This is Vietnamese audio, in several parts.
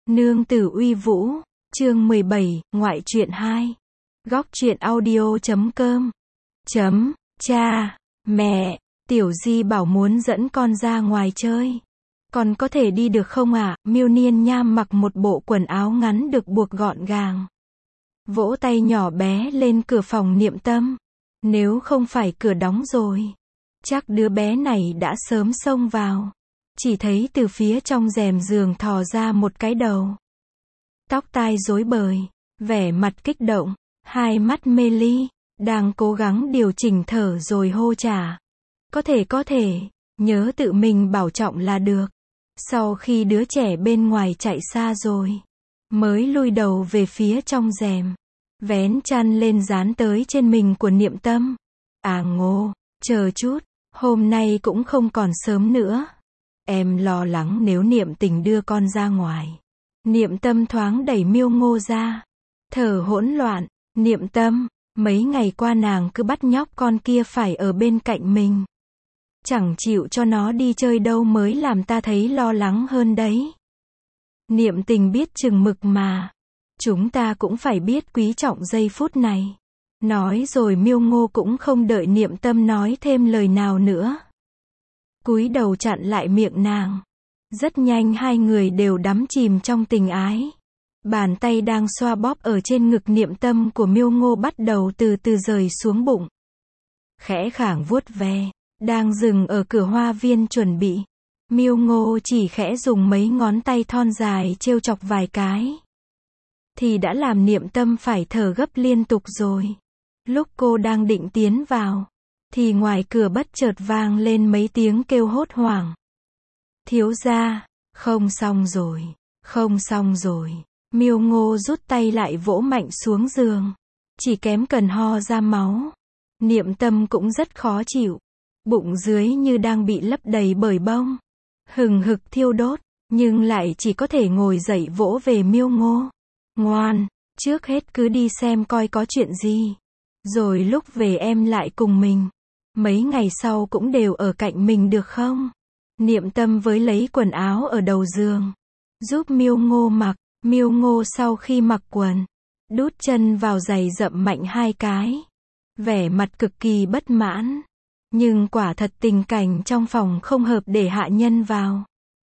Nương tử uy vũ, chương 17, ngoại truyện 2. Góc truyện audio.com. Cha, mẹ, Tiểu Di bảo muốn dẫn con ra ngoài chơi. Con có thể đi được không ạ? Miêu Niên Nham mặc một bộ quần áo ngắn được buộc gọn gàng. Vỗ tay nhỏ bé lên cửa phòng Niệm Tâm. Nếu không phải cửa đóng rồi, chắc đứa bé này đã sớm xông vào. Chỉ thấy từ phía trong rèm giường thò ra một cái đầu. Tóc tai rối bời, vẻ mặt kích động, hai mắt mê ly, đang cố gắng điều chỉnh thở rồi hô trả. Có thể, nhớ tự mình bảo trọng là được. Sau khi đứa trẻ bên ngoài chạy xa rồi, mới lui đầu về phía trong rèm, vén chăn lên dán tới trên mình của Niệm Tâm. À Ngô, chờ chút, hôm nay cũng không còn sớm nữa. Em lo lắng nếu Niệm Tình đưa con ra ngoài. Niệm Tâm thoáng đẩy Miêu Ngô ra, thở hỗn loạn. Niệm Tâm, mấy ngày qua nàng cứ bắt nhóc con kia phải ở bên cạnh mình. Chẳng chịu cho nó đi chơi đâu mới làm ta thấy lo lắng hơn đấy. Niệm Tình biết chừng mực mà. Chúng ta cũng phải biết quý trọng giây phút này. Nói rồi Miêu Ngô cũng không đợi Niệm Tâm nói thêm lời nào nữa. Cúi đầu chặn lại miệng nàng. Rất nhanh hai người đều đắm chìm trong tình ái. Bàn tay đang xoa bóp ở trên ngực Niệm Tâm của Miêu Ngô bắt đầu từ từ rời xuống bụng. Khẽ khàng vuốt ve, đang dừng ở cửa hoa viên chuẩn bị. Miêu Ngô chỉ khẽ dùng mấy ngón tay thon dài trêu chọc vài cái. Thì đã làm Niệm Tâm phải thở gấp liên tục rồi. Lúc cô đang định tiến vào, thì ngoài cửa bất chợt vang lên mấy tiếng kêu hốt hoảng. Thiếu gia, không xong rồi. Miêu Ngô rút tay lại vỗ mạnh xuống giường. Chỉ kém cần ho ra máu. Niệm Tâm cũng rất khó chịu. Bụng dưới như đang bị lấp đầy bởi bông. Hừng hực thiêu đốt, nhưng lại chỉ có thể ngồi dậy vỗ về Miêu Ngô. Ngoan, trước hết cứ đi xem coi có chuyện gì. Rồi lúc về em lại cùng mình. Mấy ngày sau cũng đều ở cạnh mình được không? Niệm Tâm với lấy quần áo ở đầu giường, giúp Miêu Ngô mặc. Miêu Ngô sau khi mặc quần, đút chân vào giày dậm mạnh hai cái. Vẻ mặt cực kỳ bất mãn. Nhưng quả thật tình cảnh trong phòng không hợp để hạ nhân vào.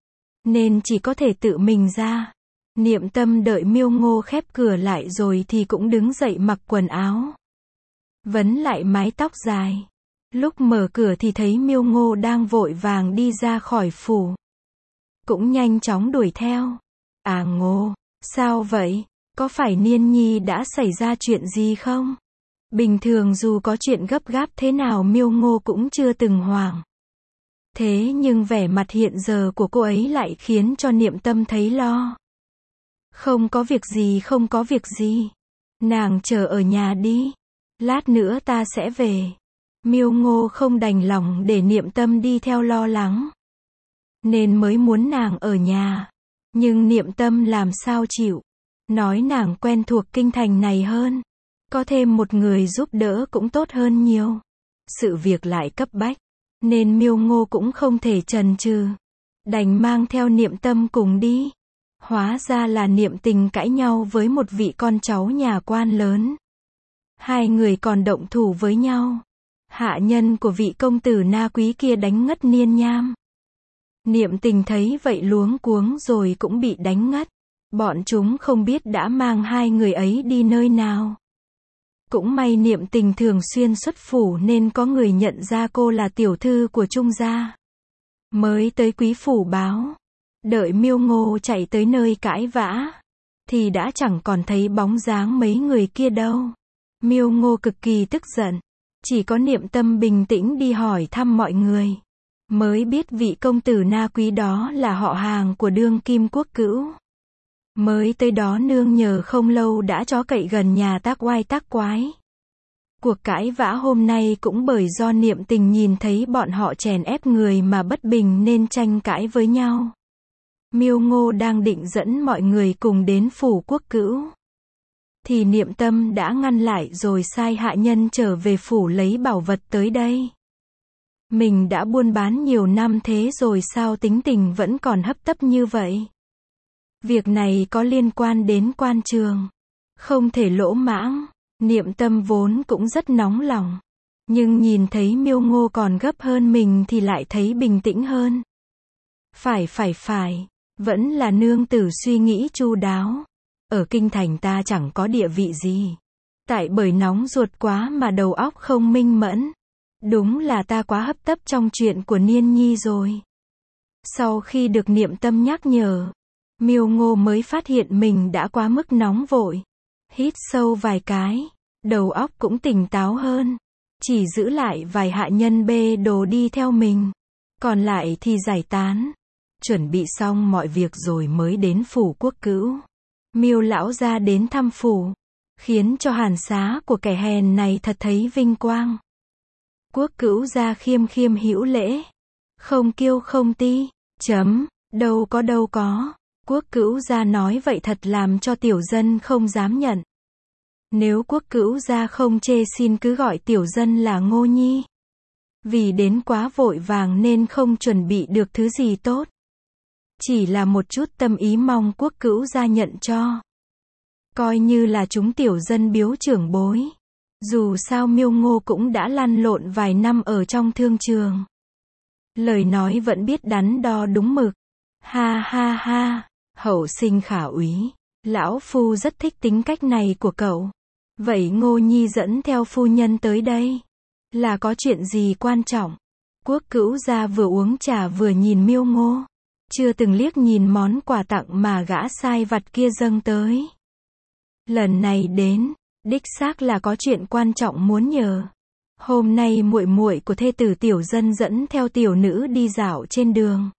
Nên chỉ có thể tự mình ra. Niệm Tâm đợi Miêu Ngô khép cửa lại rồi thì cũng đứng dậy mặc quần áo. Vấn lại mái tóc dài. Lúc mở cửa thì thấy Miêu Ngô đang vội vàng đi ra khỏi phủ. Cũng nhanh chóng đuổi theo. À Ngô, sao vậy? Có phải Niên Nhi đã xảy ra chuyện gì không? Bình thường dù có chuyện gấp gáp thế nào Miêu Ngô cũng chưa từng hoảng. Thế nhưng vẻ mặt hiện giờ của cô ấy lại khiến cho Niệm Tâm thấy lo. Không có việc gì. Nàng chờ ở nhà đi. Lát nữa ta sẽ về. Miêu Ngô không đành lòng để Niệm Tâm đi theo lo lắng. Nên mới muốn nàng ở nhà. Nhưng Niệm Tâm làm sao chịu. Nói nàng quen thuộc kinh thành này hơn. Có thêm một người giúp đỡ cũng tốt hơn nhiều. Sự việc lại cấp bách. Nên Miêu Ngô cũng không thể chần chừ. Đành mang theo Niệm Tâm cùng đi. Hóa ra là Niệm Tình cãi nhau với một vị con cháu nhà quan lớn. Hai người còn động thủ với nhau. Hạ nhân của vị công tử Na Quý kia đánh ngất Niên Nham. Niệm Tình thấy vậy luống cuống rồi cũng bị đánh ngất. Bọn chúng không biết đã mang hai người ấy đi nơi nào. Cũng may Niệm Tình thường xuyên xuất phủ nên có người nhận ra cô là tiểu thư của Trung gia. Mới tới quý phủ báo. Đợi Miêu Ngô chạy tới nơi cãi vã, thì đã chẳng còn thấy bóng dáng mấy người kia đâu. Miêu Ngô cực kỳ tức giận. Chỉ có Niệm Tâm bình tĩnh đi hỏi thăm mọi người. Mới biết vị công tử Na Quý đó là họ hàng của đương kim quốc cữu. Mới tới đó nương nhờ không lâu đã chó cậy gần nhà tác oai tác quái. Cuộc cãi vã hôm nay cũng bởi do Niệm Tình nhìn thấy bọn họ chèn ép người mà bất bình nên tranh cãi với nhau. Miêu Ngô đang định dẫn mọi người cùng đến phủ quốc cữu. Thì Niệm Tâm đã ngăn lại rồi sai hạ nhân trở về phủ lấy bảo vật tới đây. Mình đã buôn bán nhiều năm thế rồi sao tính tình vẫn còn hấp tấp như vậy? Việc này có liên quan đến quan trường. Không thể lỗ mãng. Niệm Tâm vốn cũng rất nóng lòng. Nhưng nhìn thấy Miêu Ngô còn gấp hơn mình thì lại thấy bình tĩnh hơn. Phải. Vẫn là nương tử suy nghĩ chu đáo. Ở kinh thành ta chẳng có địa vị gì. Tại bởi nóng ruột quá mà đầu óc không minh mẫn. Đúng là ta quá hấp tấp trong chuyện của Niên Nhi rồi. Sau khi được Niệm Tâm nhắc nhở, Miêu Ngô mới phát hiện mình đã quá mức nóng vội. Hít sâu vài cái, đầu óc cũng tỉnh táo hơn. Chỉ giữ lại vài hạ nhân bê đồ đi theo mình. Còn lại thì giải tán. Chuẩn bị xong mọi việc rồi mới đến phủ Quốc Cữu. Miêu lão gia đến thăm phủ, khiến cho hàn xá của kẻ hèn này thật thấy vinh quang. Quốc Cữu gia khiêm khiêm hữu lễ, không kiêu không ti. Đâu có. Quốc Cữu gia nói vậy thật làm cho tiểu dân không dám nhận. Nếu Quốc Cữu gia không chê xin cứ gọi tiểu dân là Ngô Nhi. Vì đến quá vội vàng nên không chuẩn bị được thứ gì tốt. Chỉ là một chút tâm ý mong Quốc Cữu gia nhận cho. Coi như là chúng tiểu dân biếu trưởng bối. Dù sao Miêu Ngô cũng đã lăn lộn vài năm ở trong thương trường. Lời nói vẫn biết đắn đo đúng mực. Ha, hậu sinh khả úy. Lão phu rất thích tính cách này của cậu. Vậy Ngô Nhi dẫn theo phu nhân tới đây. Là có chuyện gì quan trọng? Quốc Cữu gia vừa uống trà vừa nhìn Miêu Ngô. Chưa từng liếc nhìn món quà tặng mà gã sai vặt kia dâng tới. Lần này đến, đích xác là có chuyện quan trọng muốn nhờ. Hôm nay muội muội của thê tử tiểu dân dẫn theo tiểu nữ đi dạo trên đường.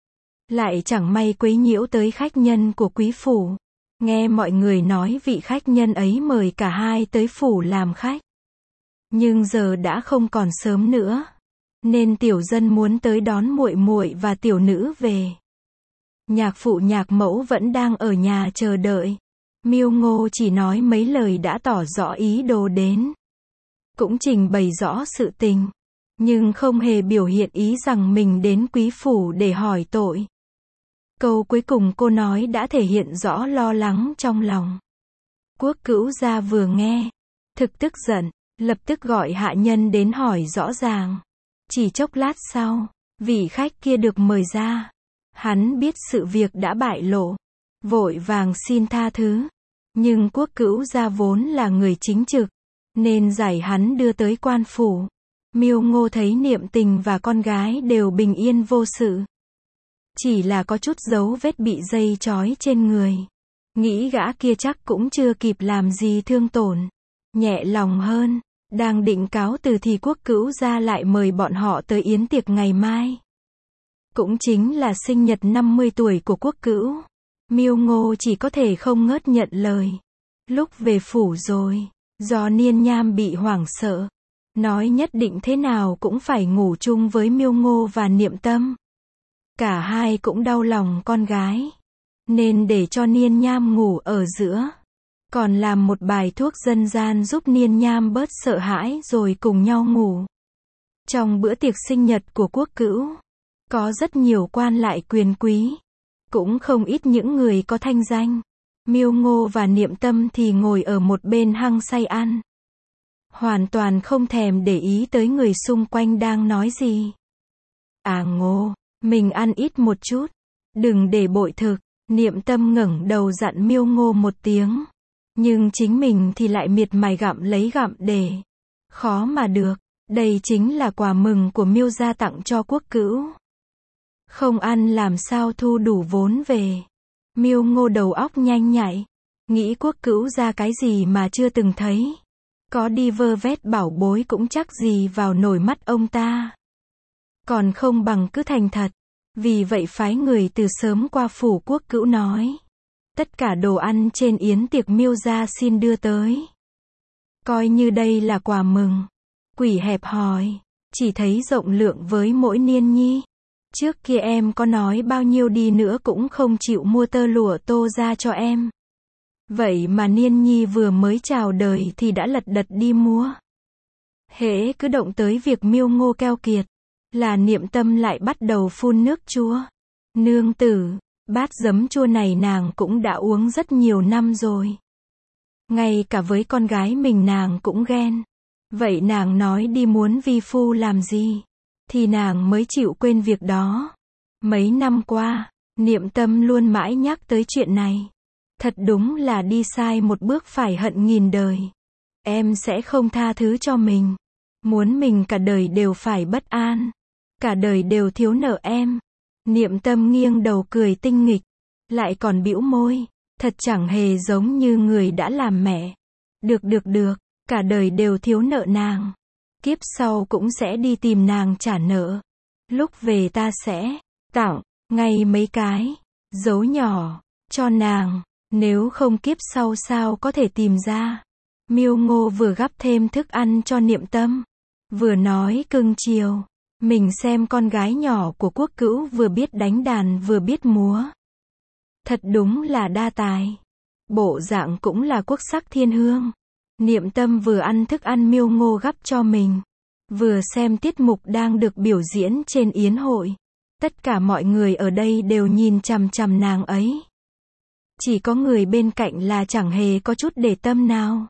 Lại chẳng may quấy nhiễu tới khách nhân của quý phủ. Nghe mọi người nói vị khách nhân ấy mời cả hai tới phủ làm khách. Nhưng giờ đã không còn sớm nữa. Nên tiểu dân muốn tới đón muội muội và tiểu nữ về. Nhạc phụ nhạc mẫu vẫn đang ở nhà chờ đợi. Miêu Ngô chỉ nói mấy lời đã tỏ rõ ý đồ đến. Cũng trình bày rõ sự tình. Nhưng không hề biểu hiện ý rằng mình đến quý phủ để hỏi tội. Câu cuối cùng cô nói đã thể hiện rõ lo lắng trong lòng. Quốc Cữu gia vừa nghe, thực tức giận, lập tức gọi hạ nhân đến hỏi rõ ràng. Chỉ chốc lát sau, vị khách kia được mời ra. Hắn biết sự việc đã bại lộ, vội vàng xin tha thứ. Nhưng Quốc Cữu gia vốn là người chính trực, nên giải hắn đưa tới quan phủ. Miêu Ngô thấy Niệm Tình và con gái đều bình yên vô sự. Chỉ là có chút dấu vết bị dây trói trên người. Nghĩ gã kia chắc cũng chưa kịp làm gì thương tổn. Nhẹ lòng hơn, đang định cáo từ thì Quốc Cữu gia lại mời bọn họ tới yến tiệc ngày mai. Cũng chính là sinh nhật 50 tuổi của Quốc Cữu. Miêu Ngô chỉ có thể không ngớt nhận lời. Lúc về phủ rồi, do Niên Nham bị hoảng sợ, nói nhất định thế nào cũng phải ngủ chung với Miêu Ngô và Niệm Tâm. Cả hai cũng đau lòng con gái, nên để cho Niên Nham ngủ ở giữa. Còn làm một bài thuốc dân gian giúp Niên Nham bớt sợ hãi rồi cùng nhau ngủ. Trong bữa tiệc sinh nhật của Quốc Cữu, có rất nhiều quan lại quyền quý. Cũng không ít những người có thanh danh. Miêu Ngô và Niệm Tâm thì ngồi ở một bên hăng say ăn. Hoàn toàn không thèm để ý tới người xung quanh đang nói gì. À Ngô, mình ăn ít một chút. Đừng để bội thực. Niệm Tâm ngẩng đầu dặn Miêu Ngô một tiếng. Nhưng chính mình thì lại miệt mài gặm lấy gặm để. Khó mà được. Đây chính là quà mừng của Miêu gia tặng cho Quốc Cữu. Không ăn làm sao thu đủ vốn về. Miêu Ngô đầu óc nhanh nhạy. Nghĩ Quốc Cữu ra cái gì mà chưa từng thấy. Có đi vơ vét bảo bối cũng chắc gì vào nổi mắt ông ta. Còn không bằng cứ thành thật. Vì vậy phái người từ sớm qua phủ Quốc Cữu nói. Tất cả đồ ăn trên yến tiệc Miêu gia xin đưa tới. Coi như đây là quà mừng. Quỷ hẹp hòi. Chỉ thấy rộng lượng với mỗi Niên Nhi. Trước kia em có nói bao nhiêu đi nữa cũng không chịu mua tơ lụa Tô ra cho em. Vậy mà Niên Nhi vừa mới chào đời thì đã lật đật đi mua. Hễ cứ động tới việc Miêu Ngô keo kiệt, là Niệm Tâm lại bắt đầu phun nước chua. Nương tử, Bát giấm chua này nàng cũng đã uống rất nhiều năm rồi. Ngay cả với con gái mình nàng cũng ghen. Vậy nàng nói đi muốn vi phu làm gì? Thì nàng mới chịu quên việc đó. Mấy năm qua, Niệm Tâm luôn mãi nhắc tới chuyện này. Thật đúng là đi sai một bước phải hận nghìn đời. Em sẽ không tha thứ cho mình. Muốn mình cả đời đều phải bất an. Cả đời đều thiếu nợ em. Niệm Tâm nghiêng đầu cười tinh nghịch. Lại còn bĩu môi. Thật chẳng hề giống như người đã làm mẹ. Được. Cả đời đều thiếu nợ nàng. Kiếp sau cũng sẽ đi tìm nàng trả nợ. Lúc về ta sẽ tặng ngay mấy cái dấu nhỏ cho nàng. Nếu không kiếp sau sao có thể tìm ra. Miêu Ngô vừa gắp thêm thức ăn cho Niệm Tâm, vừa nói cưng chiều. Mình xem con gái nhỏ của Quốc Cữu vừa biết đánh đàn vừa biết múa. Thật đúng là đa tài. Bộ dạng cũng là quốc sắc thiên hương. Niệm Tâm vừa ăn thức ăn Miêu Ngô gắp cho mình, vừa xem tiết mục đang được biểu diễn trên yến hội. Tất cả mọi người ở đây đều nhìn chằm chằm nàng ấy. Chỉ có người bên cạnh là chẳng hề có chút để tâm nào.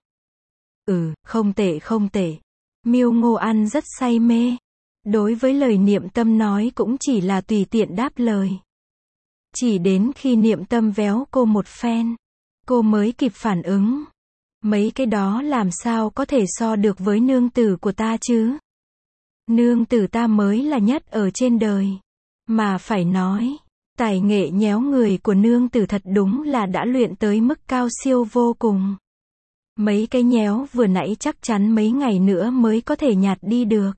Không tệ. Miêu Ngô ăn rất say mê. Đối với lời Niệm Tâm nói cũng chỉ là tùy tiện đáp lời. Chỉ đến khi Niệm Tâm véo cô một phen, cô mới kịp phản ứng. Mấy cái đó làm sao có thể so được với nương tử của ta chứ? Nương tử ta mới là nhất ở trên đời. Mà phải nói, tài nghệ nhéo người của nương tử thật đúng là đã luyện tới mức cao siêu vô cùng. Mấy cái nhéo vừa nãy chắc chắn mấy ngày nữa mới có thể nhạt đi được.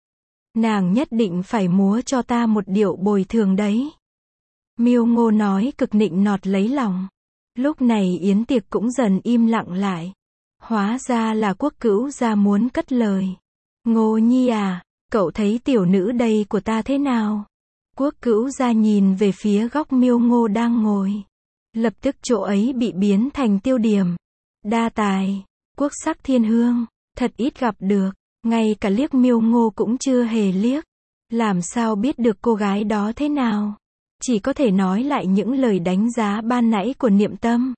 Nàng nhất định phải múa cho ta một điệu bồi thường đấy. Miêu Ngô nói cực nịnh nọt lấy lòng. Lúc này yến tiệc cũng dần im lặng lại. Hóa ra là Quốc Cữu gia muốn cất lời. Ngô Nhi à, cậu thấy tiểu nữ đây của ta thế nào? Quốc Cữu gia nhìn về phía góc Miêu Ngô đang ngồi. Lập tức chỗ ấy bị biến thành tiêu điểm. Đa tài, quốc sắc thiên hương, thật ít gặp được. Ngay cả liếc Miêu Ngô cũng chưa hề liếc. Làm sao biết được cô gái đó thế nào? Chỉ có thể nói lại những lời đánh giá ban nãy của Niệm Tâm.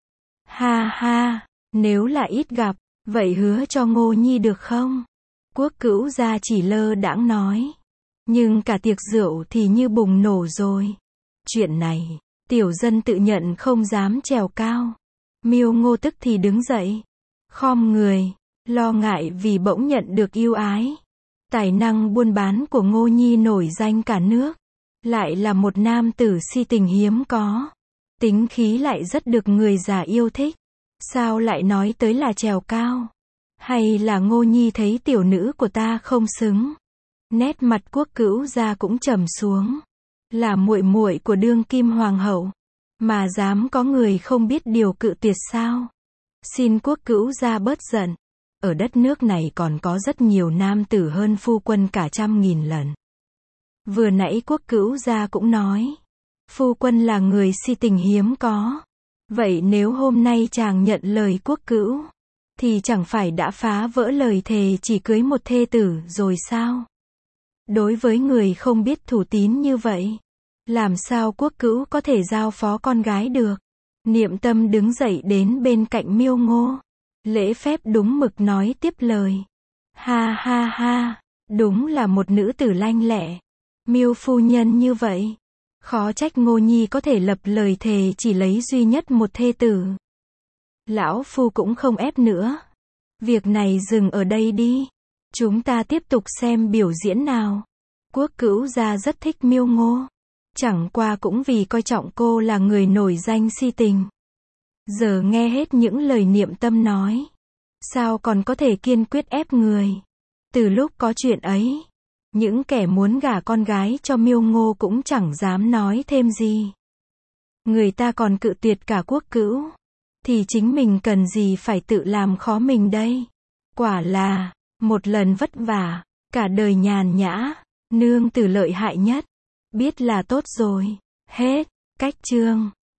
Ha, nếu là ít gặp, vậy hứa cho Ngô Nhi được không? Quốc Cữu gia chỉ lơ đãng nói. Nhưng cả tiệc rượu thì như bùng nổ rồi. Chuyện này, tiểu dân tự nhận không dám trèo cao. Miêu Ngô tức thì đứng dậy, khom người, lo ngại vì bỗng nhận được yêu ái. Tài năng buôn bán của Ngô Nhi nổi danh cả nước. Lại là một nam tử si tình hiếm có. Tính khí lại rất được người già yêu thích. Sao lại nói tới là trèo cao? Hay là Ngô Nhi thấy tiểu nữ của ta không xứng? Nét mặt Quốc Cữu gia cũng trầm xuống. Là muội muội của đương kim hoàng hậu, mà dám có người không biết điều cự tuyệt sao? Xin Quốc Cữu gia bớt giận. Ở đất nước này còn có rất nhiều nam tử hơn phu quân cả 100.000 lần. Vừa nãy Quốc Cữu gia cũng nói, phu quân là người si tình hiếm có. Vậy nếu hôm nay chàng nhận lời Quốc Cữu, thì chẳng phải đã phá vỡ lời thề chỉ cưới một thê tử rồi sao? Đối với người không biết thủ tín như vậy, làm sao Quốc Cữu có thể giao phó con gái được? Niệm Tâm đứng dậy đến bên cạnh Miêu Ngô, lễ phép đúng mực nói tiếp lời. Ha, đúng là một nữ tử lanh lẹ. Miêu phu nhân như vậy, khó trách Ngô Nhi có thể lập lời thề chỉ lấy duy nhất một thê tử. Lão phu cũng không ép nữa. Việc này dừng ở đây đi. Chúng ta tiếp tục xem biểu diễn nào. Quốc Cữu gia rất thích Miêu Ngô. Chẳng qua cũng vì coi trọng cô là người nổi danh si tình. Giờ nghe hết những lời Niệm Tâm nói, sao còn có thể kiên quyết ép người? Từ lúc có chuyện ấy, những kẻ muốn gả con gái cho Miêu Ngô cũng chẳng dám nói thêm gì. Người ta còn cự tuyệt cả Quốc Cữu, thì chính mình cần gì phải tự làm khó mình đây? Quả là, một lần vất vả, cả đời nhàn nhã, nương tử lợi hại nhất. Biết là tốt rồi. Hết. Cách chương